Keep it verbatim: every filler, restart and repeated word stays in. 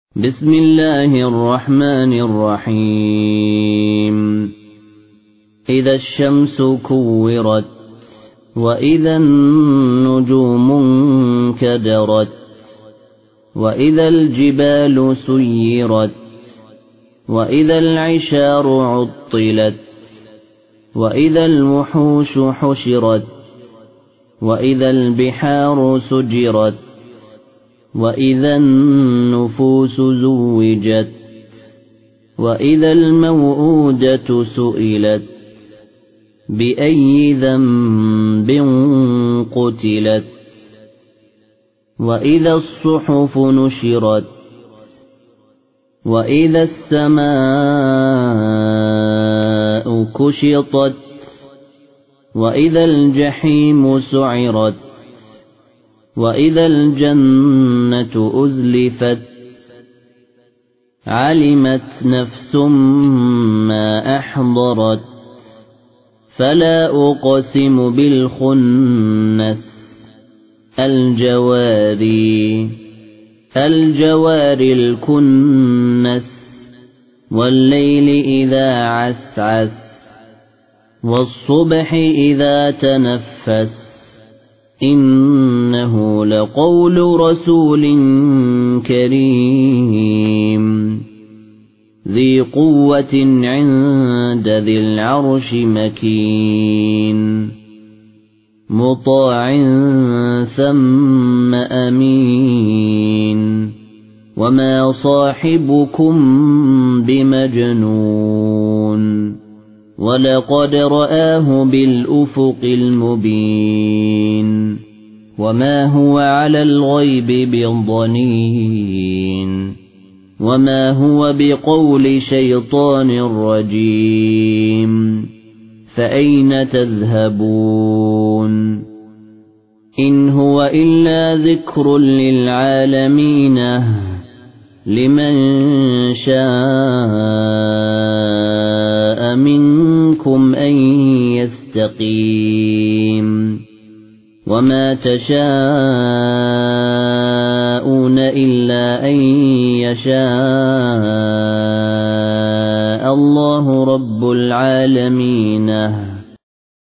بسم الله الرحمن الرحيم إذا الشمس كورت وإذا النجوم انكدرت وإذا الجبال سيرت وإذا العشار عطلت وإذا الوحوش حشرت وإذا البحار سجرت وإذا النفوس زوجت وإذا الموءودة سئلت بأي ذنب قتلت وإذا الصحف نشرت وإذا السماء كشطت وإذا الجحيم سعرت وإذا الجنة أزلفت علمت نفس ما أحضرت فلا أقسم بالخنس الجواري الجوار الكنس والليل إذا عسعس والصبح إذا تنفس إنه لقول رسول كريم ذي قوة عند ذي العرش مكين مطاع ثم أمين وما صاحبكم بمجنون ولقد رآه بالأفق المبين وما هو على الغيب بضنين وما هو بقول شيطان رجيم فأين تذهبون إن هو إلا ذكر للعالمين لمن شاء منكم أن يستقيم وما تشاءون إلا أن يشاء الله رب العالمين.